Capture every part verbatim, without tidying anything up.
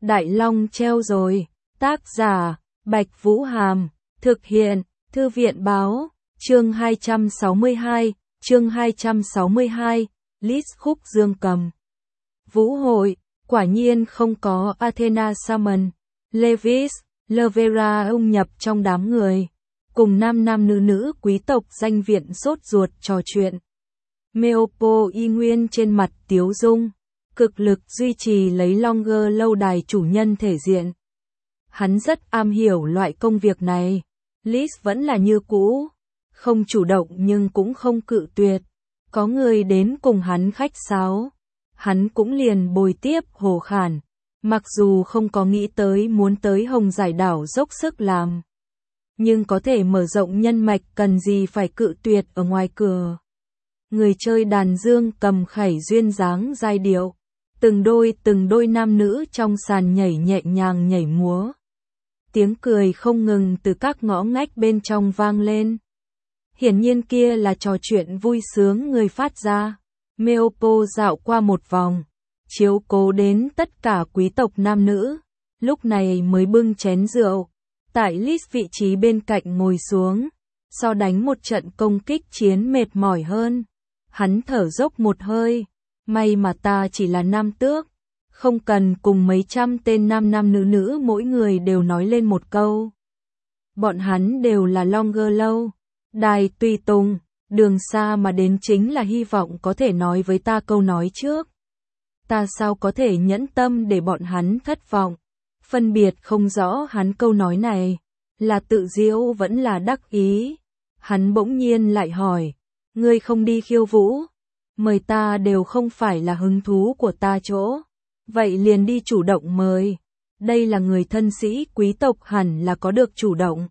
Đại Long treo rồi. Tác giả, Bạch Vũ Hàm. Thực hiện, Thư viện Báo. Chương hai trăm sáu mươi hai, chương hai trăm sáu mươi hai, List khúc dương cầm. Vũ hội, quả nhiên không có Athena Salmon, Lewis, Lovera ung nhập trong đám người, cùng nam nam nữ nữ quý tộc danh viện sốt ruột trò chuyện. Meopo y nguyên trên mặt tiếu dung, cực lực duy trì lấy Longer lâu đài chủ nhân thể diện. Hắn rất am hiểu loại công việc này. Liz vẫn là như cũ, không chủ động nhưng cũng không cự tuyệt. Có người đến cùng hắn khách sáo, hắn cũng liền bồi tiếp hồ khản, mặc dù không có nghĩ tới muốn tới Hồng Giải đảo dốc sức làm. Nhưng có thể mở rộng nhân mạch cần gì phải cự tuyệt ở ngoài cửa. Người chơi đàn dương cầm khẩy duyên dáng giai điệu, từng đôi từng đôi nam nữ trong sàn nhảy nhẹ nhàng nhảy múa. Tiếng cười không ngừng từ các ngõ ngách bên trong vang lên. Hiển nhiên kia là trò chuyện vui sướng người phát ra. Meopo dạo qua một vòng, chiếu cố đến tất cả quý tộc nam nữ, lúc này mới bưng chén rượu, tại Liz vị trí bên cạnh ngồi xuống, so đánh một trận công kích chiến mệt mỏi hơn. Hắn thở dốc một hơi, may mà ta chỉ là nam tước, không cần cùng mấy trăm tên nam nam nữ nữ mỗi người đều nói lên một câu. Bọn hắn đều là Longer lâu, đài tùy tùng, đường xa mà đến chính là hy vọng có thể nói với ta câu nói trước. Ta sao có thể nhẫn tâm để bọn hắn thất vọng, phân biệt không rõ hắn câu nói này, là tự giễu vẫn là đắc ý. Hắn bỗng nhiên lại hỏi, ngươi không đi khiêu vũ, mời ta đều không phải là hứng thú của ta chỗ. Vậy liền đi chủ động mời, đây là người thân sĩ quý tộc hẳn là có được chủ động.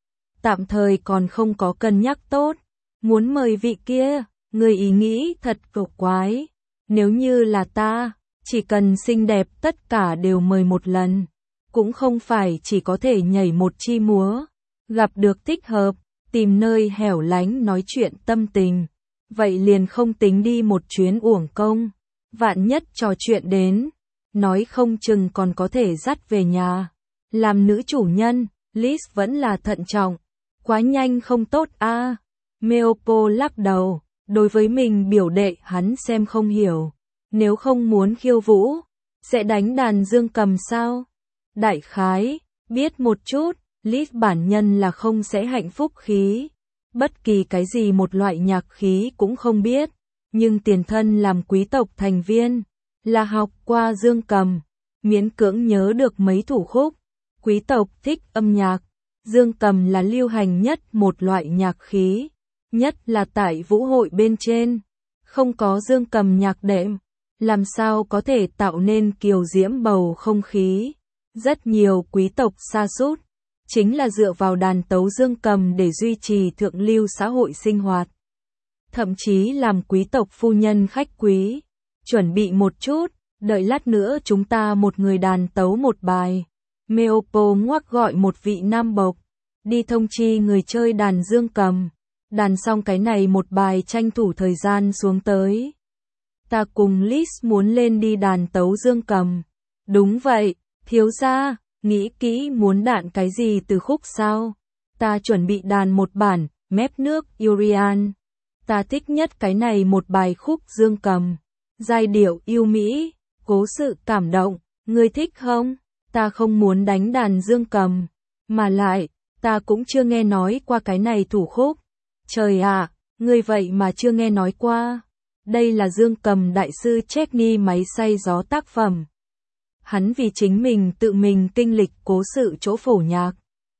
Tạm thời còn không có cân nhắc tốt, muốn mời vị kia, người ý nghĩ thật cổ quái. Nếu như là ta, chỉ cần xinh đẹp tất cả đều mời một lần, cũng không phải chỉ có thể nhảy một chi múa, gặp được thích hợp, tìm nơi hẻo lánh nói chuyện tâm tình, vậy liền không tính đi một chuyến uổng công, vạn nhất trò chuyện đến, nói không chừng còn có thể dắt về nhà. Làm nữ chủ nhân, Liz vẫn là thận trọng, quá nhanh không tốt a. À. Meopo lắc đầu, đối với mình biểu đệ hắn xem không hiểu, nếu không muốn khiêu vũ, sẽ đánh đàn dương cầm sao? Đại khái, biết một chút, Liz bản nhân là không sẽ hạnh phúc khí, bất kỳ cái gì một loại nhạc khí cũng không biết, nhưng tiền thân làm quý tộc thành viên, là học qua dương cầm, miễn cưỡng nhớ được mấy thủ khúc. Quý tộc thích âm nhạc, dương cầm là lưu hành nhất một loại nhạc khí, nhất là tại vũ hội bên trên, không có dương cầm nhạc đệm, làm sao có thể tạo nên kiều diễm bầu không khí. Rất nhiều quý tộc sa sút chính là dựa vào đàn tấu dương cầm để duy trì thượng lưu xã hội sinh hoạt. Thậm chí làm quý tộc phu nhân khách quý, chuẩn bị một chút, đợi lát nữa chúng ta một người đàn tấu một bài. Meopo ngoắc gọi một vị nam bộc, đi thông chi người chơi đàn dương cầm, đàn xong cái này một bài tranh thủ thời gian xuống tới. Ta cùng Liz muốn lên đi đàn tấu dương cầm. Đúng vậy, thiếu gia, nghĩ kỹ muốn đạn cái gì từ khúc sao? Ta chuẩn bị đàn một bản, mép nước Urian. Ta thích nhất cái này một bài khúc dương cầm, giai điệu yêu mỹ, cố sự cảm động, ngươi thích không? Ta không muốn đánh đàn dương cầm, mà lại, ta cũng chưa nghe nói qua cái này thủ khúc. Trời ạ, ngươi vậy mà chưa nghe nói qua. Đây là dương cầm đại sư Chesney máy xay gió tác phẩm. Hắn vì chính mình tự mình kinh lịch cố sự chỗ phổ nhạc.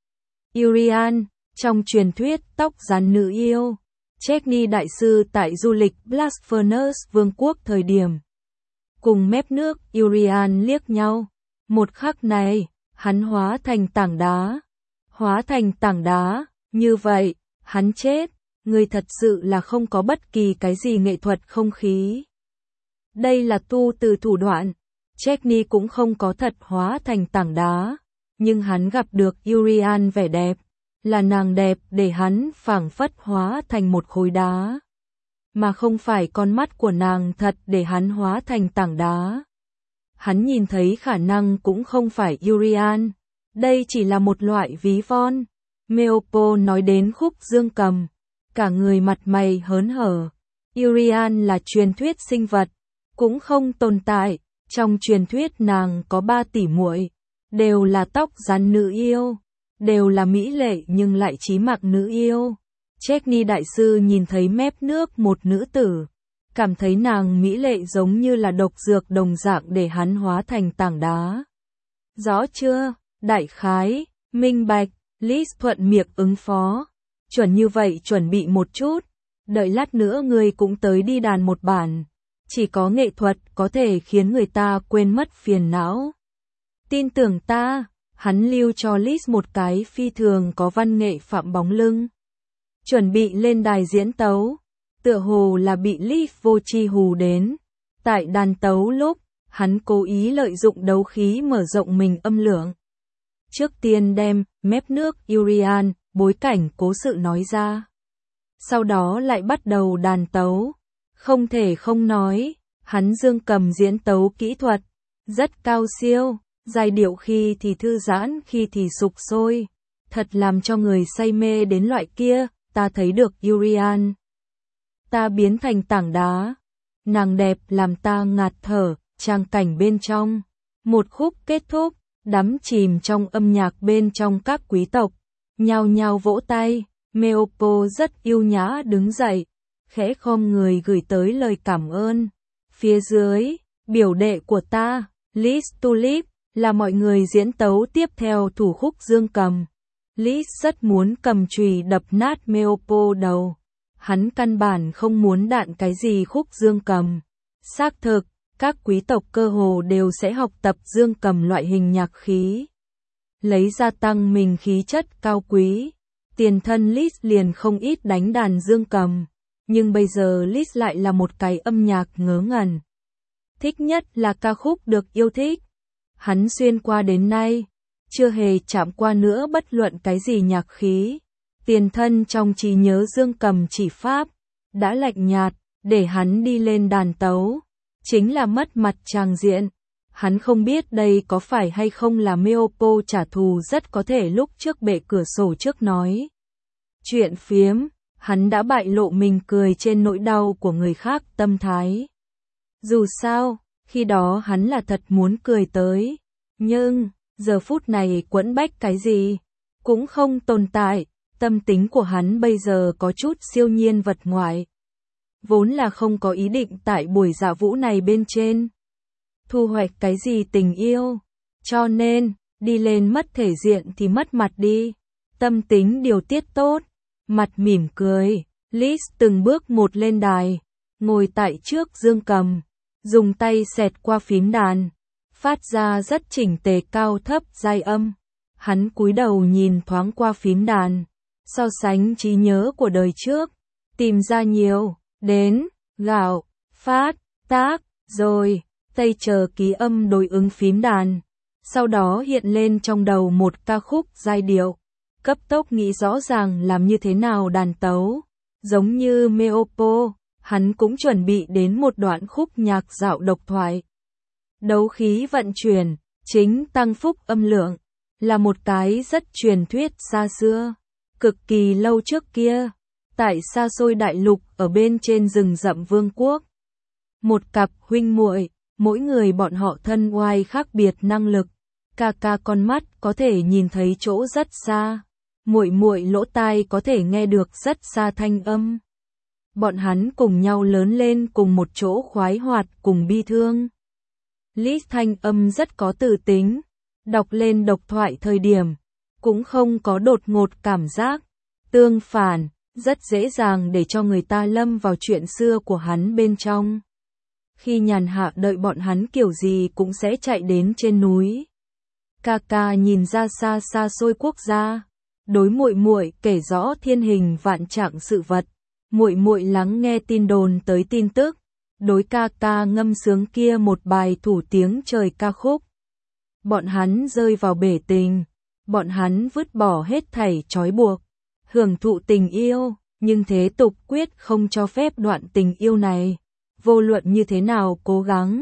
Urian, trong truyền thuyết tóc rắn nữ yêu. Chesney đại sư tại du lịch Blasphemous vương quốc thời điểm. Cùng mép nước Urian liếc nhau. Một khắc này, hắn hóa thành tảng đá. Hóa thành tảng đá, như vậy, hắn chết. Người thật sự là không có bất kỳ cái gì nghệ thuật không khí. Đây là tu từ thủ đoạn. Chesney cũng không có thật hóa thành tảng đá, nhưng hắn gặp được Urian vẻ đẹp, là nàng đẹp để hắn phảng phất hóa thành một khối đá, mà không phải con mắt của nàng thật để hắn hóa thành tảng đá. hắn nhìn thấy khả năng cũng không phải Urian. Đây chỉ là một loại ví von. Meopo nói đến khúc dương cầm, cả người mặt mày hớn hở. Urian là truyền thuyết sinh vật, cũng không tồn tại. Trong truyền thuyết nàng có ba tỷ muội, đều là tóc rắn nữ yêu, đều là mỹ lệ nhưng lại chí mạng nữ yêu. Chegni đại sư nhìn thấy mép nước một nữ tử, cảm thấy nàng mỹ lệ giống như là độc dược đồng dạng để hắn hóa thành tảng đá. Rõ chưa? Đại khái, minh bạch, Liz thuận miệng ứng phó. Chuẩn như vậy, chuẩn bị một chút, đợi lát nữa ngươi cũng tới đi đàn một bản. Chỉ có nghệ thuật có thể khiến người ta quên mất phiền não. Tin tưởng ta, hắn lưu cho Liz một cái phi thường có văn nghệ phạm bóng lưng. Chuẩn bị lên đài diễn tấu, tựa hồ là bị Liz vô tri hù đến. Tại đàn tấu lúc, hắn cố ý lợi dụng đấu khí mở rộng mình âm lượng. Trước tiên đem mép nước Urian, bối cảnh cố sự nói ra. Sau đó lại bắt đầu đàn tấu. Không thể không nói, hắn dương cầm diễn tấu kỹ thuật, rất cao siêu, giai điệu khi thì thư giãn khi thì sục sôi, thật làm cho người say mê đến loại kia. Ta thấy được Urian, ta biến thành tảng đá, nàng đẹp làm ta ngạt thở. Trang cảnh bên trong, một khúc kết thúc, đắm chìm trong âm nhạc bên trong các quý tộc, nhao nhao vỗ tay. Meopo rất yêu nhã đứng dậy, khẽ khom người gửi tới lời cảm ơn. Phía dưới, biểu đệ của ta, Liz Tulip, là mọi người diễn tấu tiếp theo thủ khúc dương cầm. Liz rất muốn cầm chùy đập nát Meopo đầu. Hắn căn bản không muốn đạn cái gì khúc dương cầm. Xác thực, các quý tộc cơ hồ đều sẽ học tập dương cầm loại hình nhạc khí, lấy gia tăng mình khí chất cao quý. Tiền thân Liz liền không ít đánh đàn dương cầm, nhưng bây giờ Liz lại là một cái âm nhạc ngớ ngẩn. Thích nhất là ca khúc được yêu thích. Hắn xuyên qua đến nay, chưa hề chạm qua nữa bất luận cái gì nhạc khí. Tiền thân trong trí nhớ dương cầm chỉ pháp, đã lạnh nhạt, để hắn đi lên đàn tấu, chính là mất mặt tràng diện. Hắn không biết đây có phải hay không là Meopo trả thù, rất có thể lúc trước bệ cửa sổ trước nói chuyện phiếm, hắn đã bại lộ mình cười trên nỗi đau của người khác tâm thái. Dù sao, khi đó hắn là thật muốn cười tới, nhưng giờ phút này quẫn bách cái gì cũng không tồn tại. Tâm tính của hắn bây giờ có chút siêu nhiên vật ngoại, vốn là không có ý định tại buổi dạ vũ này bên trên thu hoạch cái gì tình yêu, cho nên đi lên mất thể diện thì mất mặt đi. Tâm tính điều tiết tốt, mặt mỉm cười, Liz từng bước một lên đài, ngồi tại trước dương cầm, dùng tay xẹt qua phím đàn, phát ra rất chỉnh tề cao thấp giai âm. Hắn cúi đầu nhìn thoáng qua phím đàn, so sánh trí nhớ của đời trước, tìm ra nhiều, đến, gạo, phát, tác, rồi, tây chờ ký âm đối ứng phím đàn. Sau đó hiện lên trong đầu một ca khúc giai điệu, cấp tốc nghĩ rõ ràng làm như thế nào đàn tấu. Giống như Meopo, hắn cũng chuẩn bị đến một đoạn khúc nhạc dạo độc thoại. Đấu khí vận chuyển, chính tăng phúc âm lượng, là một cái rất truyền thuyết xa xưa, cực kỳ lâu trước kia, tại xa xôi đại lục ở bên trên rừng rậm vương quốc. Một cặp huynh muội, mỗi người bọn họ thân oai khác biệt năng lực, ca ca con mắt có thể nhìn thấy chỗ rất xa, muội muội lỗ tai có thể nghe được rất xa thanh âm. Bọn hắn cùng nhau lớn lên cùng một chỗ, khoái hoạt cùng bi thương. Liz thanh âm rất có từ tính, đọc lên độc thoại thời điểm cũng không có đột ngột cảm giác, tương phản, rất dễ dàng để cho người ta lâm vào chuyện xưa của hắn bên trong. Khi nhàn hạ đợi bọn hắn kiểu gì cũng sẽ chạy đến trên núi. Ca ca nhìn ra xa xa xôi quốc gia, đối muội muội kể rõ thiên hình vạn trạng sự vật. Muội muội lắng nghe tin đồn tới tin tức, đối ca ca ngâm sướng kia một bài thủ tiếng trời ca khúc. Bọn hắn rơi vào bể tình, bọn hắn vứt bỏ hết thảy trói buộc, hưởng thụ tình yêu, nhưng thế tục quyết không cho phép đoạn tình yêu này. Vô luận như thế nào cố gắng,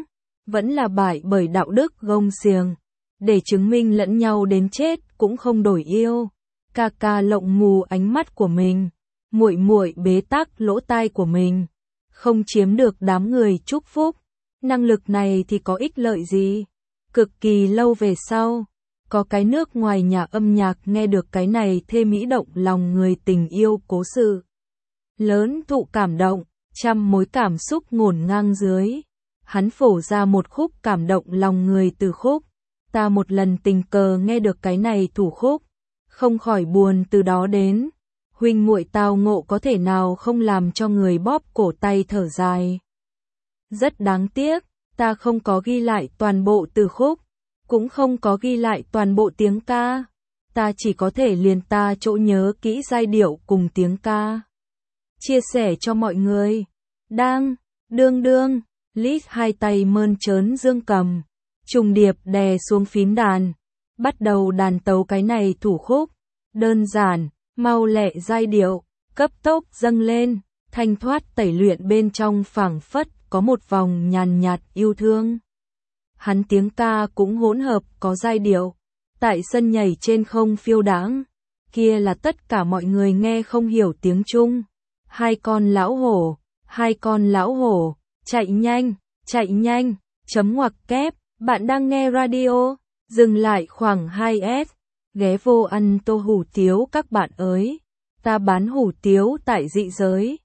vẫn là bại bởi đạo đức gông xiềng, để chứng minh lẫn nhau đến chết cũng không đổi yêu. Ca ca lộng mù ánh mắt của mình, muội muội bế tắc lỗ tai của mình, không chiếm được đám người chúc phúc. Năng lực này thì có ích lợi gì? Cực kỳ lâu về sau, có cái nước ngoài nhà âm nhạc nghe được cái này thê mỹ động lòng người tình yêu cố sự lớn thụ cảm động, trăm mối cảm xúc ngổn ngang dưới. Hắn phổ ra một khúc cảm động lòng người từ khúc. Ta một lần tình cờ nghe được cái này thủ khúc, không khỏi buồn từ đó đến. Huynh muội tao ngộ có thể nào không làm cho người bóp cổ tay thở dài. Rất đáng tiếc, ta không có ghi lại toàn bộ từ khúc, cũng không có ghi lại toàn bộ tiếng ca. Ta chỉ có thể liền ta chỗ nhớ kỹ giai điệu cùng tiếng ca, chia sẻ cho mọi người. Đang, đương đương, Liz hai tay mơn trớn dương cầm, trùng điệp đè xuống phím đàn, bắt đầu đàn tấu cái này thủ khúc. Đơn giản, mau lẹ giai điệu, cấp tốc dâng lên, thanh thoát tẩy luyện bên trong phảng phất có một vòng nhàn nhạt yêu thương. Hắn tiếng ca cũng hỗn hợp có giai điệu, tại sân nhảy trên không phiêu đãng, kia là tất cả mọi người nghe không hiểu tiếng Trung. Hai con lão hổ, hai con lão hổ, chạy nhanh, chạy nhanh, chấm ngoặc kép, bạn đang nghe radio, dừng lại khoảng hai s, ghé vô ăn tô hủ tiếu các bạn ơi, ta bán hủ tiếu tại dị giới.